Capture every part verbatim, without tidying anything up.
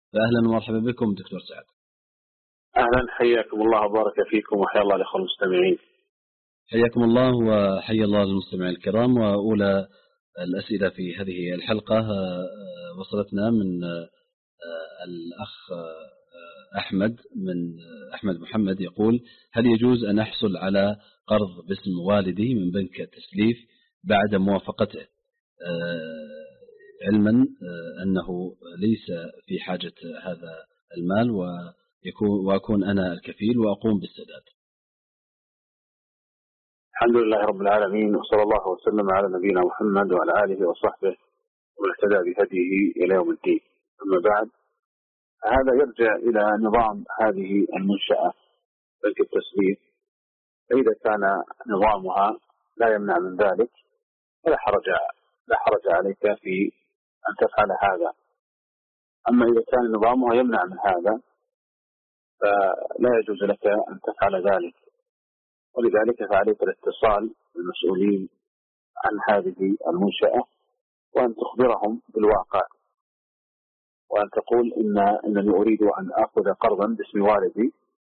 فأهلا ومرحبا بكم دكتور سعد. أهلا، حياكم الله وبارك فيكم وحيا الله الأخوة المستمعين. حياكم الله وحيا الله المستمعين الكرام. وأولى الأسئلة في هذه الحلقة وصلتنا من الأخ أحمد من أحمد محمد، يقول: هل يجوز أن أحصل على قرض باسم والدي من بنك التسليف بعد موافقته، علما أنه ليس في حاجة هذا المال وأكون أنا الكفيل وأقوم بالسداد؟ الحمد لله رب العالمين، وصلى الله وسلم على نبينا محمد وعلى آله وصحبه ومن اهتدى بهديه إلى يوم الدين. أما بعد، هذا يرجع إلى نظام هذه المنشأة بنك التسليف. فإذا كان نظامها لا يمنع من ذلك فلا حرج لا حرج عليك في أن تفعل هذا. أما إذا كان نظامها يمنع من هذا فلا يجوز لك أن تفعل ذلك، ولذلك فعليك الاتصال بالمسؤولين عن هذه المنشأة وأن تخبرهم بالواقع، وأن تقول إن إنني أريد أن أخذ قرضا باسم والدي،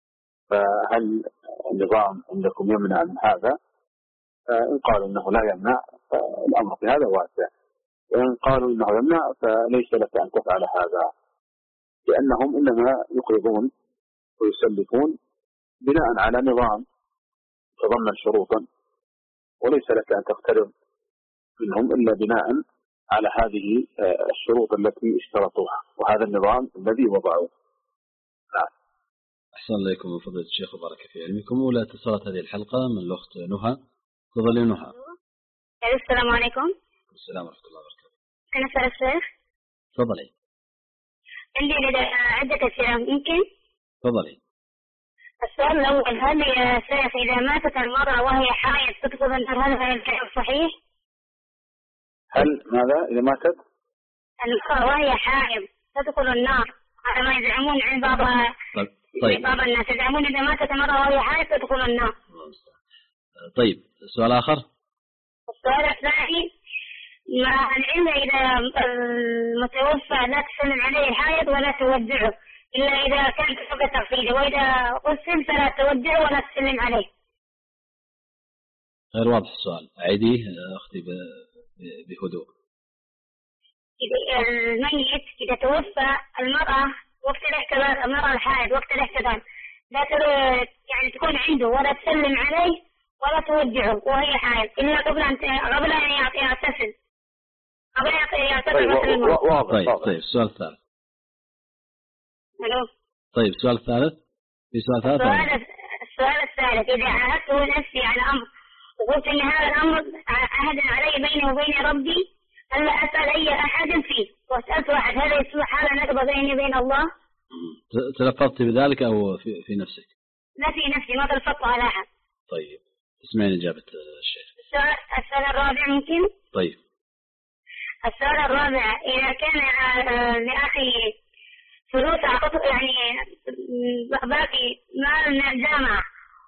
فهل النظام عندكم يمنع من هذا؟ فإن قالوا إنه لا يمنع فالأمر في هذا واسع، وإن قالوا إنه يمنع فليس لك أن تفعل هذا، لأنهم إنما يقرضون ويسلفون بناء على نظام يتضمن شروطا، وليس لك أن تقترض منهم إلا بناء على هذه الشروط التي اشترطوها وهذا النظام الذي وضعوه. نعم. أحسن إليكم من فضيلة الشيخ وبارك في علمكم. ولا اتصالات هذه الحلقة من الأخت نهى. تفضلي نهى. السلام عليكم. السلام ورحمة الله وبركاته. أنا أسأل الشيخ. تفضلي. عندي عدة أسئلة، يمكن؟ تفضلي. السؤال الأول: هل يا شيخ إذا ماتت المرأة وهي حائض تدخل النار، هل هذا الكلام صحيح؟ هل ماذا إذا ماتت المرأة وهي حائض تدخل النار على ما يزعمون عند بعض طيب. بعض الناس يزعمون إذا ماتت المرأة وهي حائض تدخل النار. طيب، سؤال آخر. السؤال الثاني: مع العلم إذا المتوفى لا تسلم عليه الحائض ولا تودعه إلا إذا كان سبب تغسيله، وإذا غسل فلا تودعه ولا تسلم عليه. غير واضح السؤال، أعيديه أختي بهدوء. الميت إذا توفى المرأة وقت الاحتضار، المرأة الحائض وقت الاحتضار لا يعني تكون عنده ولا تسلم عليه ولا تودعه وهي حائض إلا قبل أن قبل أن يغتسل قبل أن يغتسل. طيب طيب طيب السؤال الثالث. ألو. طيب السؤال الثالث. في سؤال ثالث. السؤال السؤال الثالث: إذا عهدت نفسي على أمر وقلت إن هذا الأمر عهد علي بيني وبين ربي ألا أسأل أي أحد فيه، وسألت واحد، هذا يصبح هذا نقض بيني وبين الله؟ تلفظت بذلك أو في, في نفسك؟ لا، في نفسي، ما تلفظت على أحد. طيب، اسمعين إجابة الشيخ. السؤال السؤال الرابع ممكن؟ طيب. السؤال الرابع: إذا كان لأخي فلوس أعطته، يعني باقي مال من الجامعة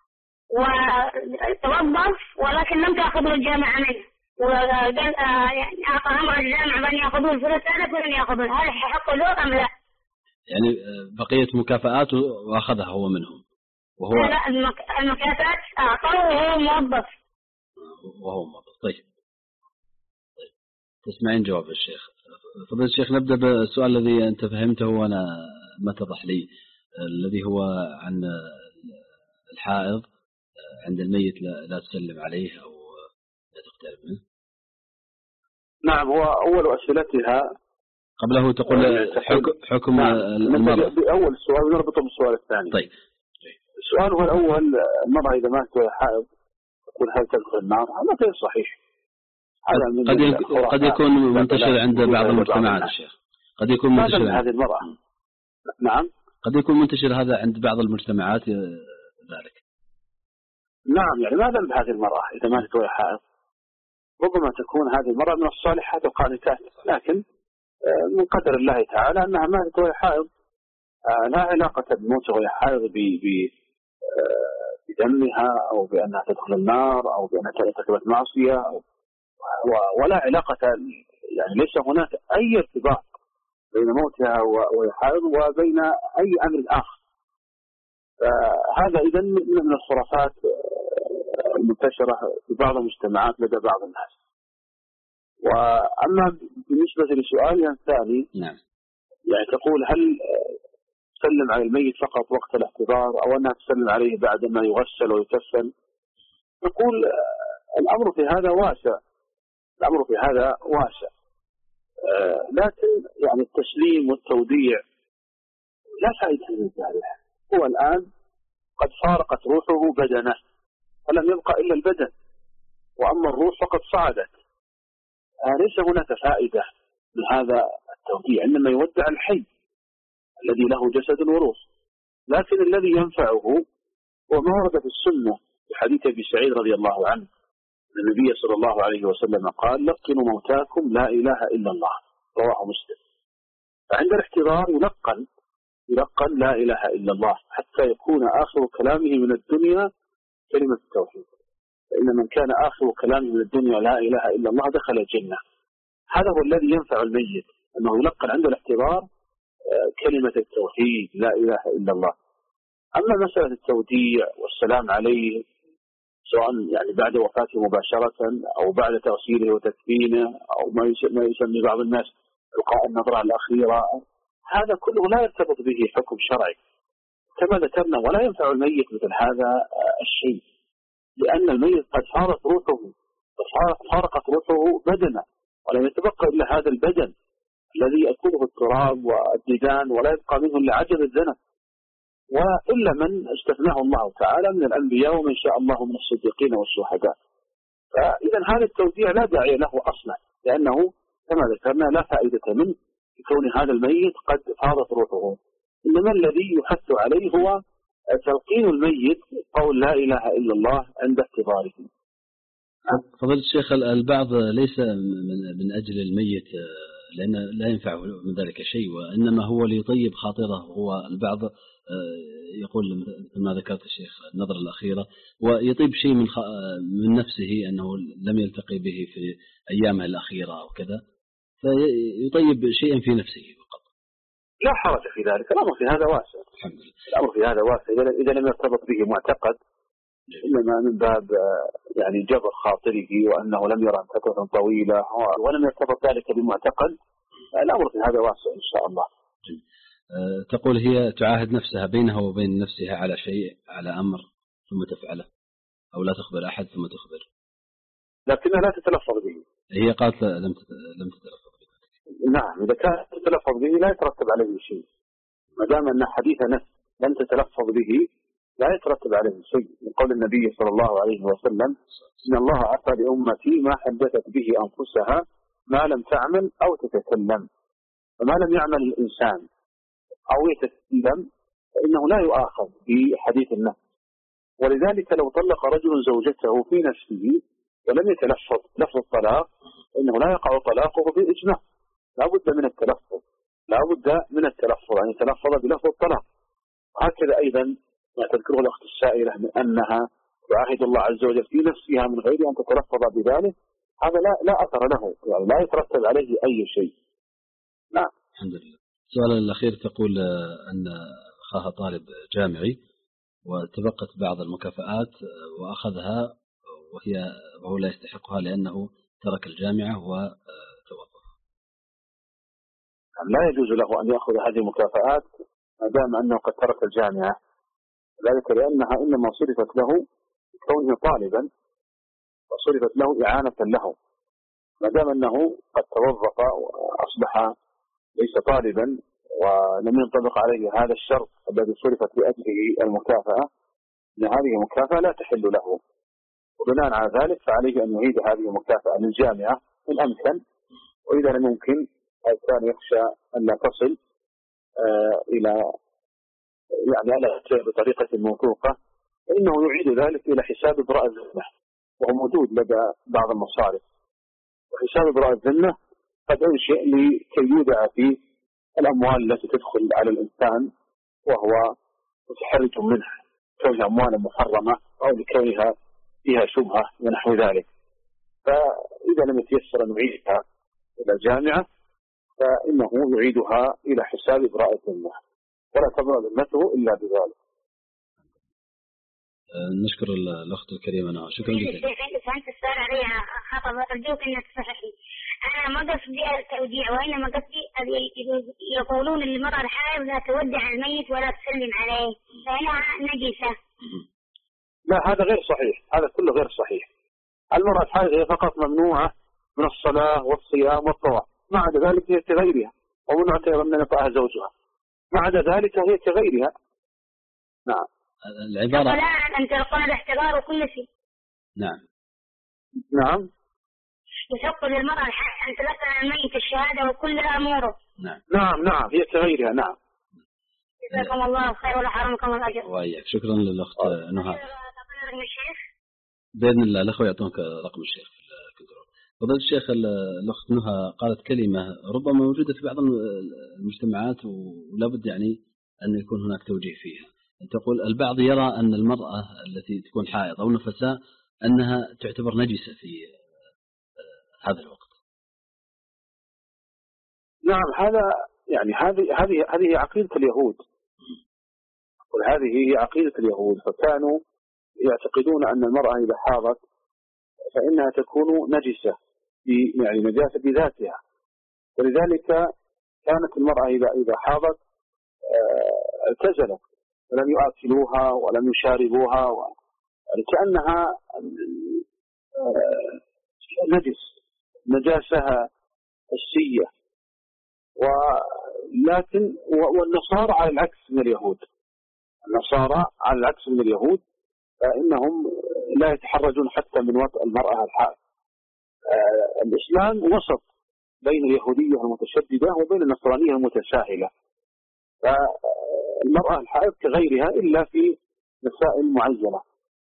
وتوظف ولكن لم تأخذه الجامعة منه، وقال يعني أعطى أمر الجامعة بأن يأخذوه الفلوس هذا ولم يأخذوه، هل حق له أم لا؟ يعني بقية مكافآت وأخذها هو منهم وهو لا، المكافآت أعطاه وهو موظف. وهو موظف. طيب. طيب تسمعين جواب الشيخ. فضيلة الشيخ، نبدأ بالسؤال الذي أنت فهمته وأنا ما اتضح لي، الذي هو عن الحائض عند الميت لا تسلم عليه أو لا تقترب منه. نعم، هو أول أسئلتها. قبله تقول حكم, حكم نعم. المرأة. بأول السؤال نربطه بالسؤال الثاني. طيب. السؤال هو الأول: المرأة إذا ماتت وهي حائض تقول هل تدخل النار؟ هذا غير صحيح. قد قد يكون منتشر عند بعض المجتمعات الشيخ. قد يكون منتشر هذه عند المرأة. نعم. قد يكون منتشر هذا عند بعض المجتمعات ذلك. نعم، يعني ما ذنب هذه المرأة إذا ماتت وهي حائض؟ ربما تكون هذه المرأة من الصالحات القانتات، لكن من قدر الله تعالى أنها ماتت وهي حائض، لا علاقة بموت وهي حائض بدمها أو بأنها تدخل النار أو بأنها ارتكبت معصية، ولا علاقة، يعني ليس هناك أي ارتباط بين موتها وهي حائض وبين أي أمر آخر. فهذا إذن من الخرافات المنتشرة في بعض المجتمعات لدى بعض الناس. وأما بالنسبة لسؤالها الثاني، نعم، يعني تقول هل تسلم على الميت فقط وقت الاحتضار أو أنها تسلم عليه بعد ما يغسل ويكفن؟ نقول الأمر في هذا واسع، الأمر في هذا واسع، لكن يعني التسليم والتوديع لا فائدة من ذلك. هو الآن قد فارقت روحه بدنه فلم يبقى إلا البدن، وأما الروح فقد صعدت. ليس هناك فائدة من هذا التوديع، إنما يودع الحي الذي له جسد وروح. لكن الذي ينفعه هو ما ورد في السنة في حديث أبي سعيد رضي الله عنه، النبي صلى الله عليه وسلم قال: لقنوا موتاكم لا إله إلا الله، رواه مسلم. فعند الاحتضار يلقن يلقن لا إله إلا الله حتى يكون آخر كلامه من الدنيا كلمة التوحيد. فإن من كان آخر كلامه من الدنيا لا إله إلا الله دخل الجنة. هذا هو الذي ينفع الميت، أنه يلقن عند الاحتضار كلمة التوحيد لا إله إلا الله. أما مسألة التوديع والسلام عليه سواء يعني بعد وفاته مباشرة أو بعد تغسيله وتكفينه أو ما يسمي بعض الناس إلقاء النظرة الأخيرة، هذا كله لا يرتبط به حكم شرعي كما ذكرنا، ولا ينفع الميت مثل هذا الشيء، لأن الميت قد فارقت روحه فارقت روحه بدنه، ولم يتبقى إلا هذا البدن الذي يأكله التراب والديدان ولا يبقى منه إلا عجب الذنب، وإلا من استثناه الله تعالى من الأنبياء ومن شاء الله من الصديقين والشهداء. فإذا هذا التوديع لا داعي له أصلا، لأنه كما ذكرنا لا فائدة منه بكون هذا الميت قد فاضت روحه. إنما الذي يحث عليه هو تلقين الميت قول لا إله إلا الله عند احتضاره. فضيلة الشيخ، البعض ليس من أجل الميت لأن لا ينفعه من ذلك شيء، وإنما هو ليطيب خاطره. هو البعض يقول مثل ما ذكرت الشيخ النظرة الأخيرة، ويطيب شيء من من نفسه أنه لم يلتقي به في أيامه الأخيرة أو كذا، فيطيب شيئا في نفسه فقط. لا حرج في ذلك، الأمر في هذا واسع. الحمد لله. الأمر في هذا واسع إذا لم يرتبط به معتقد، إنما من باب يعني جبر خاطره وأنه لم يرى فترة طويلة ولم يرتبط ذلك بمعتقد، الأمر في هذا واسع إن شاء الله. تقول هي تعاهد نفسها بينها وبين نفسها على شيء، على أمر ثم تفعله، أو لا تخبر أحد ثم تخبر، لكنها لا تتلفظ به. هي قالت لم لم تتلفظ به. نعم، إذا كانت تتلفظ به لا يترتب عليه شيء، ما دام أن حديث نفس لم تتلفظ به لا يترتب عليه شيء، من قول النبي صلى الله عليه وسلم: إن الله عفى لأمتي ما حدثت به أنفسها ما لم تعمل أو تتكلم. فما لم يعمل الإنسان أو يتكلم فإنه لا يؤاخذ بحديث النفس. ولذلك لو طلق رجل زوجته في نفسه ولم يتلفظ لفظ الطلاق فإنه لا يقع طلاقه بالإجماع، لا بد من التلفظ، لا بد من التلفظ أن يتلفظ بلفظ الطلاق. وهكذا أيضا ما تذكره الأخت السائلة من أنها تعاهد الله عز وجل في نفسها من غير أن تتلفظ بذلك، هذا لا لا أثر له، يعني لا يترتب عليه أي شيء. نعم. الحمد لله. السؤال الأخير تقول أن أخاها طالب جامعي وتبقت بعض المكافآت وأخذها وهي وهو لا يستحقها لأنه ترك الجامعة وتوظف. لا يجوز له أن يأخذ هذه المكافآت ما دام أنه قد ترك الجامعة، ذلك لأنها إنما صرفت له كونه طالبا وصرفت له إعانة له. ما دام أنه قد توظف وأصبح ليس طالبا ولم ينطبق عليه هذا الشرط الذي صرفت لأجله المكافأة، أن هذه المكافأة لا تحل له، وبناء على ذلك فعليه أن يعيد هذه المكافأة للجامعة إن أمكن، وإذا لم يمكن أو كان يخشى أن لا تصل آه إلى يعني على بطريقة موثوقة فإنه يعيد ذلك إلى حساب إبراء الذمة، وهو موجود لدى بعض المصارف. وحساب إبراء الذمة قد أنشئ لكي يودع فيه الأموال التي تدخل على الإنسان وهو متحرج منها، كونها أموالا محرمة أو لكونها فيها شبهة ونحو ذلك. فإذا لم يتيسر أن نعيدها إلى الجامعة فإنه يعيدها إلى حساب إبراء الذمة، ولا تبرأ ذمته إلا بذلك. نشكر الأخت الكريمة نهى، شكرا جزيلا. فهمت السؤال علي خطأ، أرجوك أن تصححي. أنا ما قصدي التوديع، وإنما قصدي يقولون للمرأة الحائض لا تودع الميت ولا تسلم عليه فإنها نجسة. لا، هذا غير صحيح، هذا كله غير صحيح. المرأة الحائض هي فقط ممنوعة من الصلاة والصيام والطواف، ما عدا ذلك هي كغيرها، ومنعت أيضا من يطأها زوجها، ما عدا ذلك هي كغيرها. نعم. العبارة لا أن تلقى الاحتضار وكل شيء. نعم. نعم. يحق للمرأة أن تلقى الميت الشهادة وكل أموره. نعم. نعم نعم هي كغيرها. نعم. جزاكم الله خير ولا حرمكم الأجر. وإياك، شكرا للأخت نهى. رقم الشيخ؟ بإذن الله الأخوة يعطونك رقم الشيخ في الكنترول. فضيلة الشيخ، الأخت نهى قالت كلمة ربما موجودة في بعض المجتمعات ولا بد يعني أن يكون هناك توجيه فيها. تقول البعض يرى أن المرأة التي تكون حائض أو نفساء أنها تعتبر نجسة في هذا الوقت. نعم، هذا يعني هذه هذه هذه عقيدة اليهود، وهذه هي عقيدة اليهود، فكانوا يعتقدون أن المرأة إذا حاضت فإنها تكون نجسة، يعني نجاسة بذاتها، ولذلك كانت المرأة إذا إذا حاضت اعتزلت ولم يؤكلوها ولم يشاربوها، كأنها نجس، نجاسها حسية. ولكن والنصارى على العكس من اليهود، النصارى على العكس من اليهود، فإنهم لا يتحرجون حتى من وطء المرأة الحائض. الإسلام وسط بين اليهودية المتشددة وبين النصرانية المتساهلة، فالمرأة الحائض كغيرها إلا في مسائل معينة،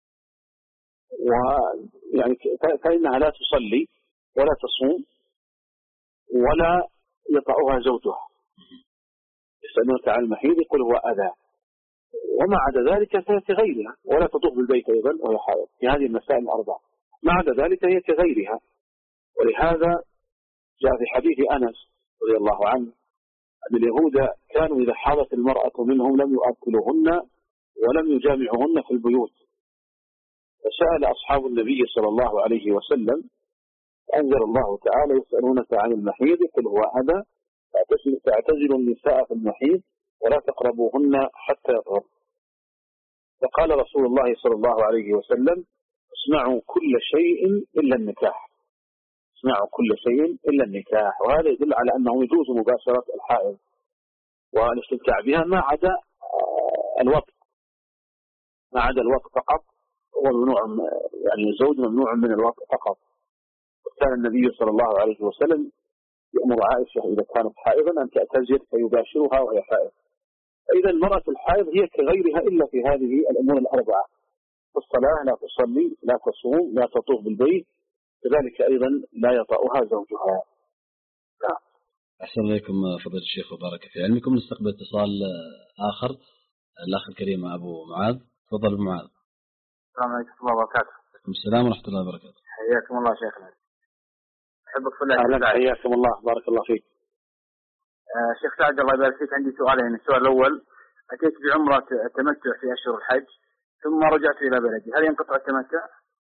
ويعني فإنها لا تصلي ولا تصوم ولا يطأها زوجها. يسألونك عن المحيض يقول هو أذى، وما عدا ذلك فهي كغيرها، ولا تطوف بالبيت أيضا وهي حائض في هذه المسائل الأربعة، ما عدا ذلك هي كغيرها. ولهذا جاء في حديث أنس رضي الله عنه أن اليهود كانوا إذا حاضت المرأة منهم لم يؤكلوهن ولم يجامعوهن في البيوت، فسأل أصحاب النبي صلى الله عليه وسلم، أنزل الله تعالى يسألونك عن المحيض قل هو أذى فاعتزلوا النساء في المحيض ولا تقربوهن حتى يطهرن. فقال رسول الله صلى الله عليه وسلم اسمعوا كل شيء إلا النكاح، اسمعوا كل شيء إلا النكاح. وهذا يدل على أنه يجوز مباشرة الحائض والاستمتاع بها ما عدا الوقت، ما عدا الوقت فقط، هو ممنوع، يعني الزوج ممنوع من الوقت فقط. وكان النبي صلى الله عليه وسلم يأمر عائشة إذا كانت حائضا أن تعتذر فيباشرها وهي حائض. فإذا المرأة الحائض هي كغيرها إلا في هذه الأمور الأربعة: الصلاة لا تصلي، لا تصوم، لا تطوف بالبيت، كذلك أيضا لا يطأها زوجها. نعم. أحسن إليكم فضيلة الشيخ وبارك في علمكم. نستقبل اتصال آخر، الأخ الكريم أبو معاذ. تفضل أبو معاذ. السلام عليكم ورحمة الله وبركاته. وعليكم السلام ورحمة الله وبركاته. حياكم الله شيخنا. أحبك في الله. أهلا، حياكم الله، بارك الله فيك. آه شيخ سعد الله يبارك فيك، عندي سؤالين. السؤال الأول: أتيت بعمرة التمتع في أشهر الحج ثم رجعت إلى بلدي، هل ينقطع التمتع؟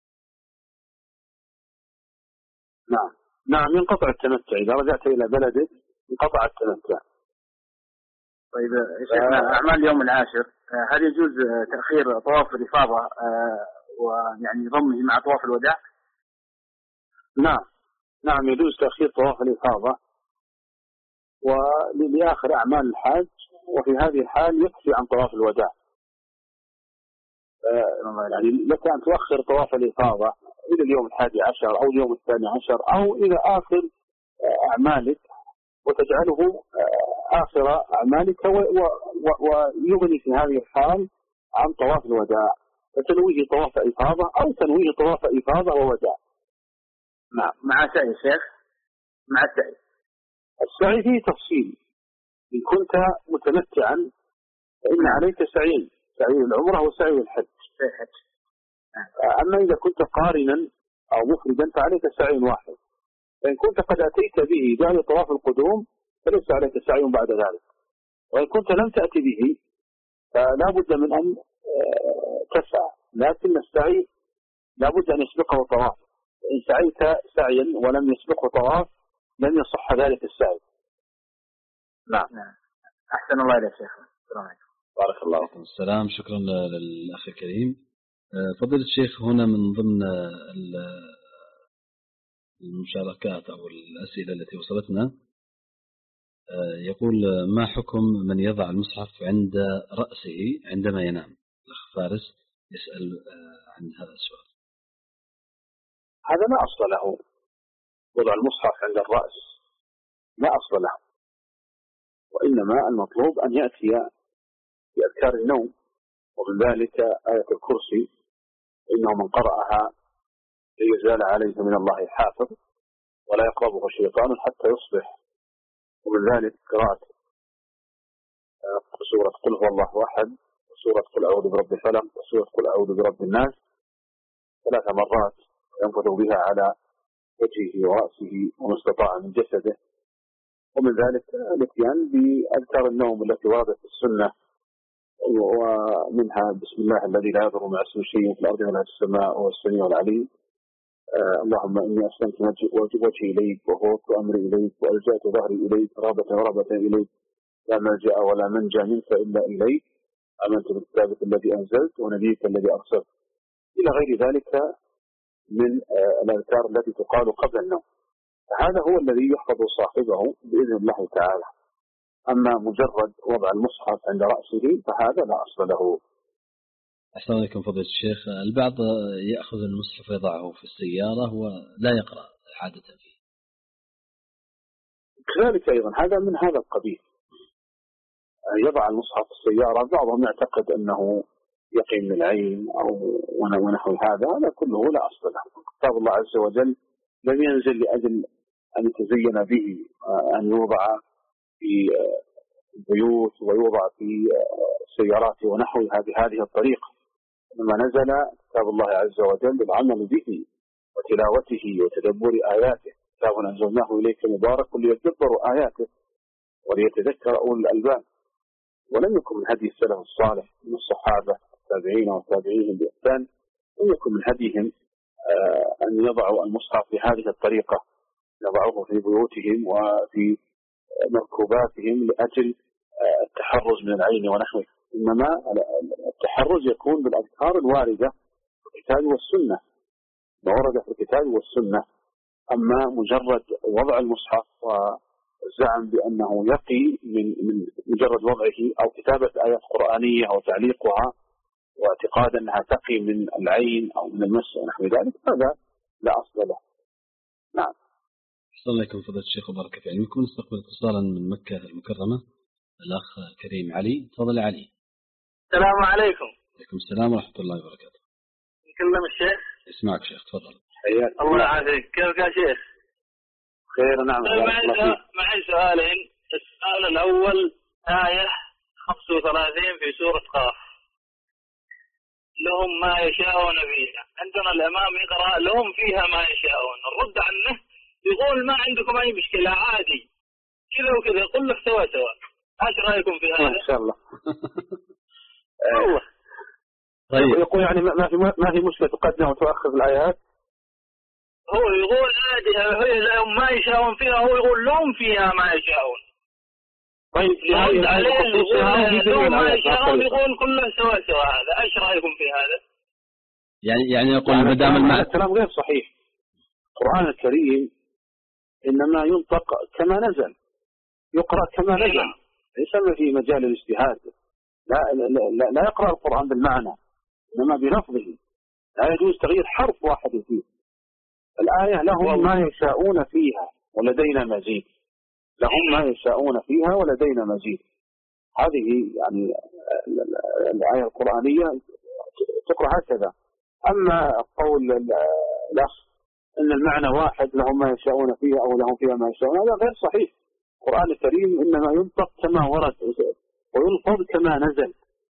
نعم نعم ينقطع التمتع، إذا رجعت إلى بلدك انقطع التمتع. طيب شيخنا، آه. أعمال اليوم العاشر هل يجوز تأخير طواف الإفاضة آه ويعني ضمه مع طواف الوداع؟ نعم نعم يجوز تأخير طواف الإفاضة ولآخر أعمال الحاج، وفي هذه الحال يكفي عن طواف الوداع. آه يعني لك أن تؤخر طواف الإفاضة إلى اليوم الحادي عشر أو اليوم الثاني عشر أو إلى آخر أعمالك، وتجعله آخر أعمالك، ويغني في هذه الحال عن طواف الوداع، فتنويه طواف إفاضة أو تنويه طواف إفاضة ووداع. نعم. مع سعي شيخ، مع السعي. السعي فيه تفصيل، إن كنت متمتعا فإن عليك سعيين، سعي العمرة وسعي الحج. أما إذا كنت قارنا أو مفردا فعليك سعي واحد. فإن كنت قد أتيت به بعد طواف القدوم فليس عليك سعي بعد ذلك. وإن كنت لم تأتي به فلا بد من أن تسعى، لكن السعي لا بد أن يسبقه طواف. إن سعيت سعيا ولم يسبقه طواف لم يصح ذلك السعي. نعم. أحسن الله إليك شيخ. السلام عليكم. بارك الله فيكم. السلام. شكرا للأخ الكريم. فضيلة الشيخ، هنا من ضمن المشاركات أو الأسئلة التي وصلتنا يقول: ما حكم من يضع المصحف عند رأسه عندما ينام؟ الأخ فارس يسأل عن هذا السؤال. هذا لا أصل له، وضع المصحف عند الرأس لا أصل له، وإنما المطلوب أن يأتي بأذكار النوم، ومن ذلك آية الكرسي: إنه من قرأها يزال عليه من الله حافظ ولا يقربه شيطان حتى يصبح. ومن ذلك قراءة سورة قل هو الله أحد، وسورة قل أعوذ برب الفلق، وسورة قل أعوذ برب الناس ثلاث مرات ينفذ بها على وجهه ورأسه وما استطاع من جسده. ومن ذلك الاتيان بأذكار النوم التي وردت في السنة، ومنها بسم الله الذي لا يضر مع اسمه شيء في الأرض ولا في السماء وهو السميع العليم. آه اللهم إني أسلمت وجهي إليك وفوضت أمري إليك وألجأت ظهري إليك رغبة ورهبة إليك، لا ملجأ ولا منجا منك إلا إليك، آمنت بكتابك الذي أنزلت ونبيك الذي أرسلت، إلى غير ذلك من آه الأذكار التي تقال قبل النوم. هذا هو الذي يحفظ صاحبه بإذن الله تعالى. أما مجرد وضع المصحف عند رأسه فهذا لا أصل له. أحسن عليكم فضيلة الشيخ. البعض يأخذ المصحف ويضعه في السيارة ولا يقرأ عادة فيه. كذلك أيضا هذا من هذا القبيل، يضع المصحف في السيارة. بعضهم يعتقد أنه يقي من العين أو ونحو هذا، هذا كله لا أصل له. كتاب الله عز وجل لم ينزل لأجل أن يتزين به، أن يوضع في البيوت ويوضع في السيارات ونحوها بهذه الطريقة، إنما نزل كتاب الله عز وجل للعمل به وتلاوته وتدبر آياته. كتاب أنزلناه إليك مبارك ليتدبروا آياته وليتذكر أولو الألباب. ولم يكن من هدي السلف الصالح من الصحابة التابعين والتابعين بإحسان، لم يكن من هديهم أن يضعوا المصحف بهذه الطريقة، يضعوه في بيوتهم وفي مركوباتهم لأجل التحرز من العين ونحوه. إنما التحرز يكون بالأذكار الواردة في الكتاب والسنة، ما ورد في الكتاب والسنة. أما مجرد وضع المصحف والزعم بأنه يقي من من مجرد وضعه أو كتابة آيات قرآنية أو تعليقها واعتقاد أنها تقي من العين أو من المس ونحو ذلك، هذا لا أصل له. نعم. أحسن لكم فضيلة الشيخ وبارك فيكم. يمكن نستقبل اتصالا من مكة المكرمة، الأخ كريم علي. تفضل يا علي. السلام عليكم. عليكم السلام ورحمة الله وبركاته. نكلم الشيخ. اسمعك شيخ، تفضل. حياك الله يعافيك. كيفك يا شيخ؟ خير. نعم. معي سؤالين. السؤال الأول آية خمسة وثلاثين في سورة قاف: لهم ما يشاءون فيها. عندنا الإمام يقرأ لهم فيها ما يشاءون، الرد عنه يقول ما عندكم أي مشكلة عادي كذا وكذا، قل له سوا سوا. ايش رايكم في هذا؟ ما شاء الله. والله طيب يقول يعني ما في ما في مشكلة تقدم وتؤخر الآيات. هو يقول عادي لهم ما يشاءون فيها، هو يقول لهم فيها ما يشاءون. طيب يرد عليه يقول لهم ما يشاءون، يقول كله سوا سوا. هذا ايش رايكم في هذا؟ يعني يعني يقول ما دام المعنى الكلام غير صحيح. القرآن الكريم إنما ينطق كما نزل، يقرأ كما نزل، ليس في مجال الاجتهاد. لا, لا, لا يقرأ القرآن بالمعنى، إنما بلفظه. لا يجوز تغيير حرف واحد فيه. الآية لهم ما يشاءون فيها ولدينا مزيد، لهم ما يشاءون فيها ولدينا مزيد. هذه يعني الآية القرآنية تقرأ هكذا. أما قول الأخ إن المعنى واحد، لهم ما يشاءون فيها أو لهم فيها ما يشاءون، هذا غير صحيح. القرآن الكريم إنما ينطق كما ورد ويلفظ كما نزل،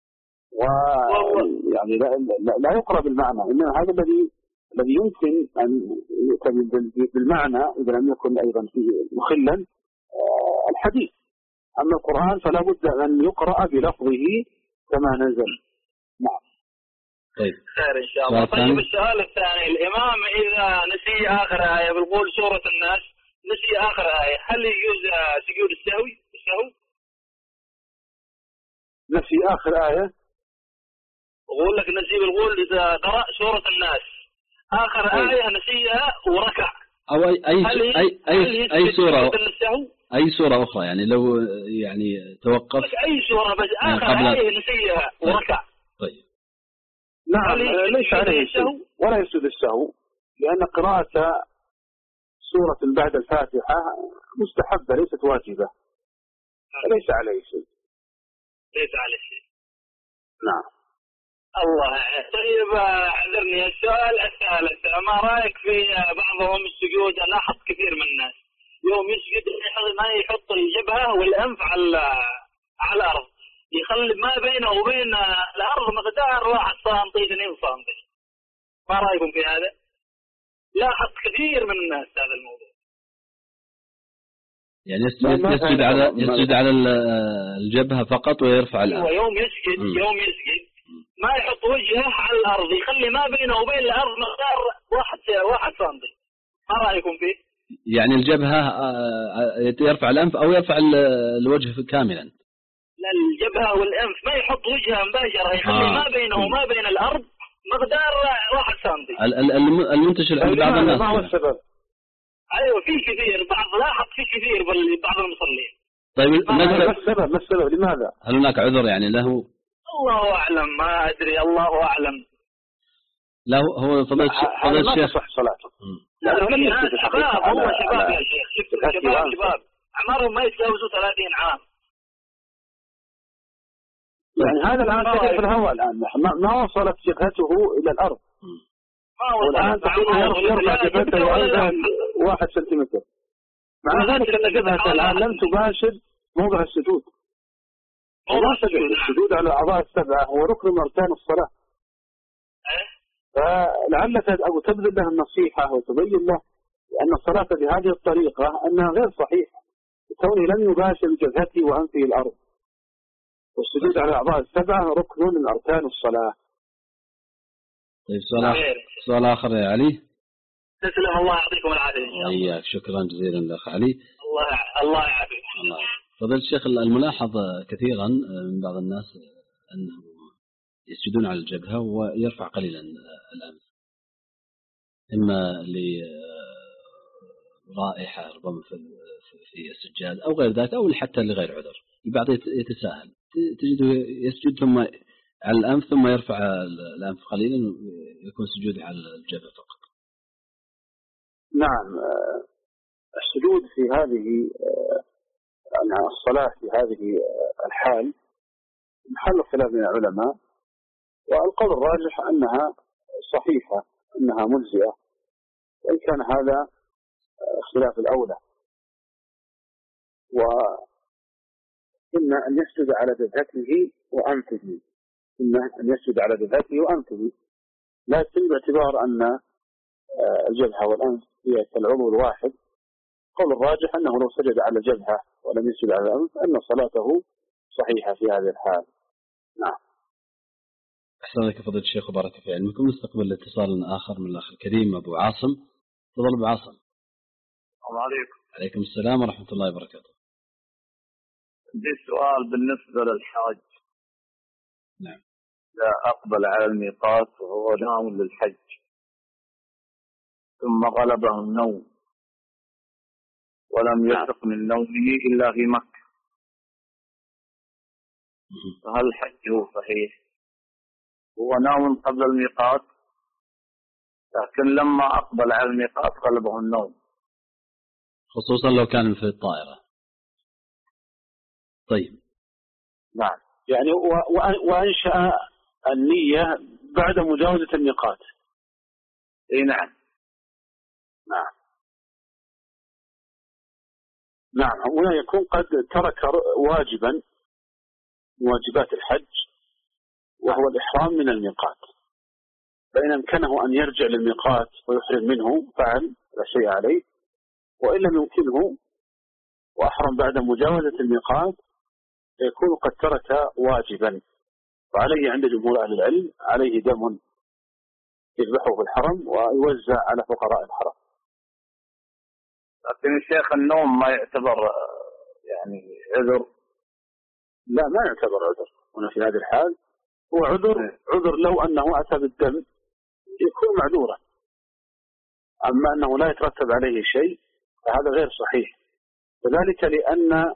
ويعني لا, لا, لا يقرأ بالمعنى. إنما هذا الذي الذي يمكن أن يؤتى بالمعنى إذا لم يكن أيضا فيه مخلا، الحديث. أما القرآن فلا بد أن يقرأ بلفظه كما نزل. نعم. طيب خير إن شاء الله. طيب السؤال الثاني، الإمام إذا نسي آخر آية بالقول سورة الناس، نسي آخر آية، هل يجوز سجود السهوي؟ السهو؟ نسي آخر آية؟ أقول لك نسي بالقول إذا قرأ سورة الناس آخر طيب. آية نسيها وركع، أو أي أي أي أي, أي سورة أي سورة أخرى، يعني لو يعني توقف أي سورة بس آخر قبل... آية نسيها وركع. طيب. نعم ليس عليه السهو ولا يسجد السهو، لأن قراءة سورة بعد الفاتحة مستحبة ليست واجبة، ليس عليه شيء. ليس عليه شيء. نعم. الله. طيب اعذرني، السؤال الثالث، ما رأيك في بعضهم السجود؟ لاحظ كثير من الناس يوم يسجد ما يحط الجبهة والأنف على على الأرض، يخلي ما بينه وبين الأرض مقدار واحد سنتي اثنين سنتي. ما رأيكم في هذا؟ لاحظ كثير من الناس هذا الموضوع. يعني يسجد, يسجد على يسجد على الجبهة فقط ويرفع الأنف. ويوم يسجد م. يوم يسجد ما يحط وجهه على الأرض، يخلي ما بينه وبين الأرض مقدار واحد واحد سنتي. ما رأيكم فيه؟ يعني الجبهة يرفع الأنف أو يرفع الوجه كاملا؟ لا، الجبهة والأنف، ما يحط وجهه مباشرة، يخلي آه. ما بينه وما بين الأرض مقدار واحد سنتي. المنتشر عند بعض الناس. ما هو السبب؟ أيوة في كثير، بعض لاحظ في كثير بعض المصلين. طيب ما السبب؟ ما السبب؟ لماذا؟ هل هناك عذر يعني له؟ الله أعلم، ما أدري، الله أعلم. لا هو فضل فضل الشيخ صح صلاته. لا لم يسجد شباب، هو شباب يا شيخ، شباب شباب أعمارهم ما يتجاوزوا ثلاثين عام. يعني هذا الآن تقف في الهواء الآن، ما وصلت جبهته إلى الأرض. ما والآن تقول يرفع جبهته أيضا واحد سنتيمتر. مع ذلك أن جبهته الآن لم تباشر موضع السجود. ولا سجد السجود على الأعضاء السبعة هو ركن من أركان الصلاة. فلعلك أو تبذل له النصيحة وتبين له أن الصلاة بهذه الطريقة أنها غير صحيحة، كونه لم يباشر جبهته وأنفه الأرض. والسجود على الأعضاء السبعة ركن من أركان الصلاة. طيب سؤال سؤال آخر يا علي. تسلم، الله يعطيكم العافية إن شاء الله. إياك، شكرا جزيلا لأخ علي. الله الله يعافيك. الله. فضل الشيخ، الملاحظ كثيرا من بعض الناس أنه يسجدون على الجبهة ويرفع قليلا الأنف، إما لرائحة ربما في السجاد أو غير ذلك، أو حتى لغير عذر. البعض يتساهل، تجده يسجد ثم على الأنف ثم يرفع الأنف قليلا ويكون سجود على الجبهة فقط. نعم، السجود في هذه الصلاة في هذه الحال محل خلاف من العلماء، والقول الراجح أنها صحيحة، أنها مجزئة، وإن كان هذا خلاف الأولى. وإما أن يسجد على جبهته وأنفه، إما أن يسجد على جبهته وأنفه، لكن باعتبار أن الجبهة والأنف هي كالعضو الواحد، قول الراجح أنه لو سجد على الجبهة ولم يسجد على الأنف أن صلاته صحيحة في هذه الحال. نعم. أحسن لك فضيلة الشيخ وبارك في علمكم. نستقبل اتصال آخر من الأخ الكريم أبو عاصم. تفضل أبو عاصم. السلام عليكم. عليكم السلام ورحمة الله وبركاته. عندي سؤال بالنسبة للحاج. نعم. لا أقبل على الميقات وهو ناوي للحج ثم غلبه النوم ولم يفق من نومه إلا في مكة، فهل حجه صحيح؟ هو نام قبل الميقات لكن لما أقبل على الميقات غلبه النوم، خصوصا لو كان في الطائرة. طيب. نعم، يعني وأنشأ النية بعد مجاوزة الميقات. اي نعم. نعم. نعم، هنا يكون قد ترك واجبا من واجبات الحج وهو الإحرام من الميقات، فإن أمكنه أن يرجع للميقات ويحرم منه فعل لا شيء عليه، وإن لم يمكنه وأحرم بعد مجاوزة الميقات يكون قد ترك واجبا، وعليه عند جمهور أهل العلم عليه دم يذبحه في الحرم ويوزع على فقراء الحرم. لكن الشيخ النوم ما يعتبر يعني عذر؟ لا، ما يعتبر عذر هنا في هذه الحال. هو عذر عذر لو أنه أتى بالدم يكون معذورا، أما أنه لا يترتب عليه شيء فهذا غير صحيح. وذلك لأن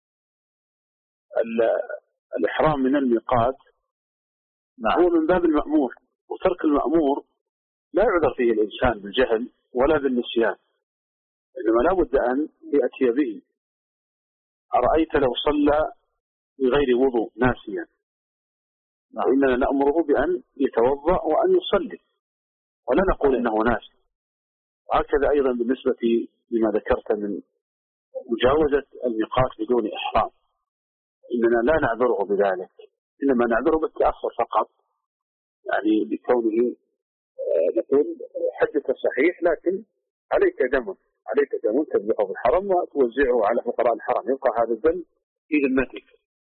الإحرام من الميقات هو من باب المأمور، وترك المأمور لا يعذر فيه الإنسان بالجهل ولا بالنسيان، إنما لا بد أن يأتي به. أرأيت لو صلى بغير وضوء ناسيا، إننا نأمره بأن يتوضأ وأن يصلي ولا نقول إنه ناسي. وهكذا أيضا بالنسبة لما ذكرت من مجاوزة الميقات بدون إحرام، إننا لا نعذره بذلك، إنما نعذره بالتأخر فقط، يعني بكونه نقول حدث صحيح لكن عليك دم عليك دم تذبحه في الحرم وتوزعه على فقراء الحرم، يبقى هذا الدم في ذمتك.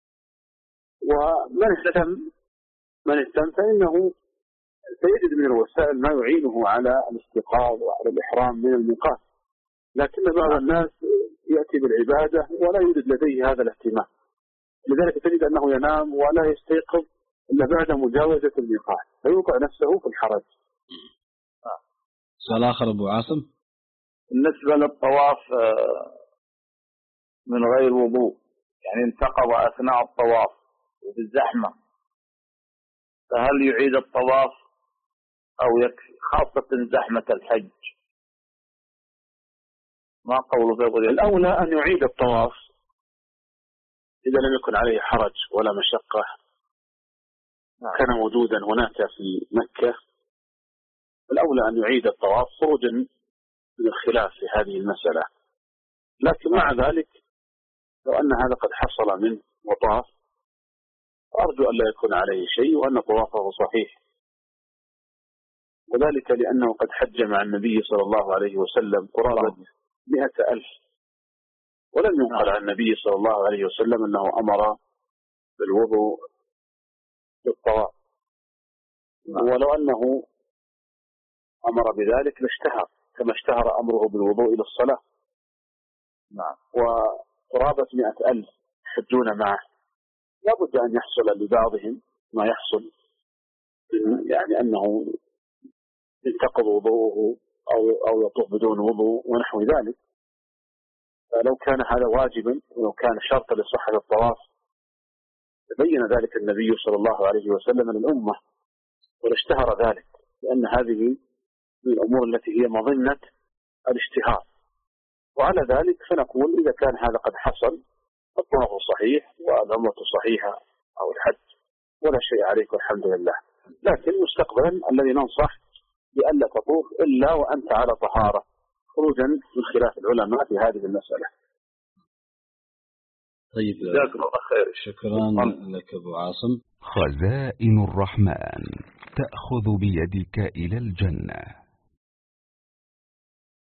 ومن اهتم من اهتم فإنه سيجد من الوسائل ما يعينه على الاستيقاظ وعلى الإحرام من الميقات، لكن بعض الناس يأتي بالعبادة ولا يوجد لديه هذا الاهتمام، لذلك تجد أنه ينام ولا يستيقظ إلا بعد مجاوزة الميقات فيوقع نفسه في الحرج. سؤال آخر أبو عاصم. بالنسبة للطواف من غير وضوء، يعني انتقض أثناء الطواف وبالزحمة، فهل يعيد الطواف أو يكفي، خاصة زحمة الحج؟ ما قوله في الأولى أن يعيد الطواف إذا لم يكن عليه حرج ولا مشقة كان موجودا هناك في مكة. الأولى أن يعيد الطواف خروجا من الخلاف في هذه المسألة، لكن مع ذلك لو أن هذا قد حصل منه وطاف أرجو أن لا يكون عليه شيء وأن طوافه صحيح، وذلك لأنه قد حج مع النبي صلى الله عليه وسلم قرابة مئة ألف، ولم ينقل عن النبي صلى الله عليه وسلم أنه أمر بالوضوء بالطواف، ولو أنه أمر بذلك لاشتهر كما اشتهر أمره بالوضوء إلى الصلاة. نعم. وقرابة مئة ألف يحجون معه، لا بد أن يحصل لبعضهم ما يحصل، يعني أنه ينتقض وضوءه أو أو يطوف بدون وضوء ونحو ذلك. فلو كان هذا واجبا ولو كان شرطا لصحة الطواف تبين ذلك النبي صلى الله عليه وسلم للأمة ولاشتهر ذلك، لأن هذه من الأمور التي هي مظنة الاشتهار. وعلى ذلك فنقول إذا كان هذا قد حصل الطواف صحيح والعمرة صحيحة أو الحج ولا شيء عليك والحمد لله، لكن مستقبلا الذي ننصح بألا تطوف إلا وأنت على طهارة خروجا من خلاف العلماء في هذه المسألة. طيب، جزاك الله خير. شكرا لك أبو عاصم. خزائن الرحمن تأخذ بيدك إلى الجنة.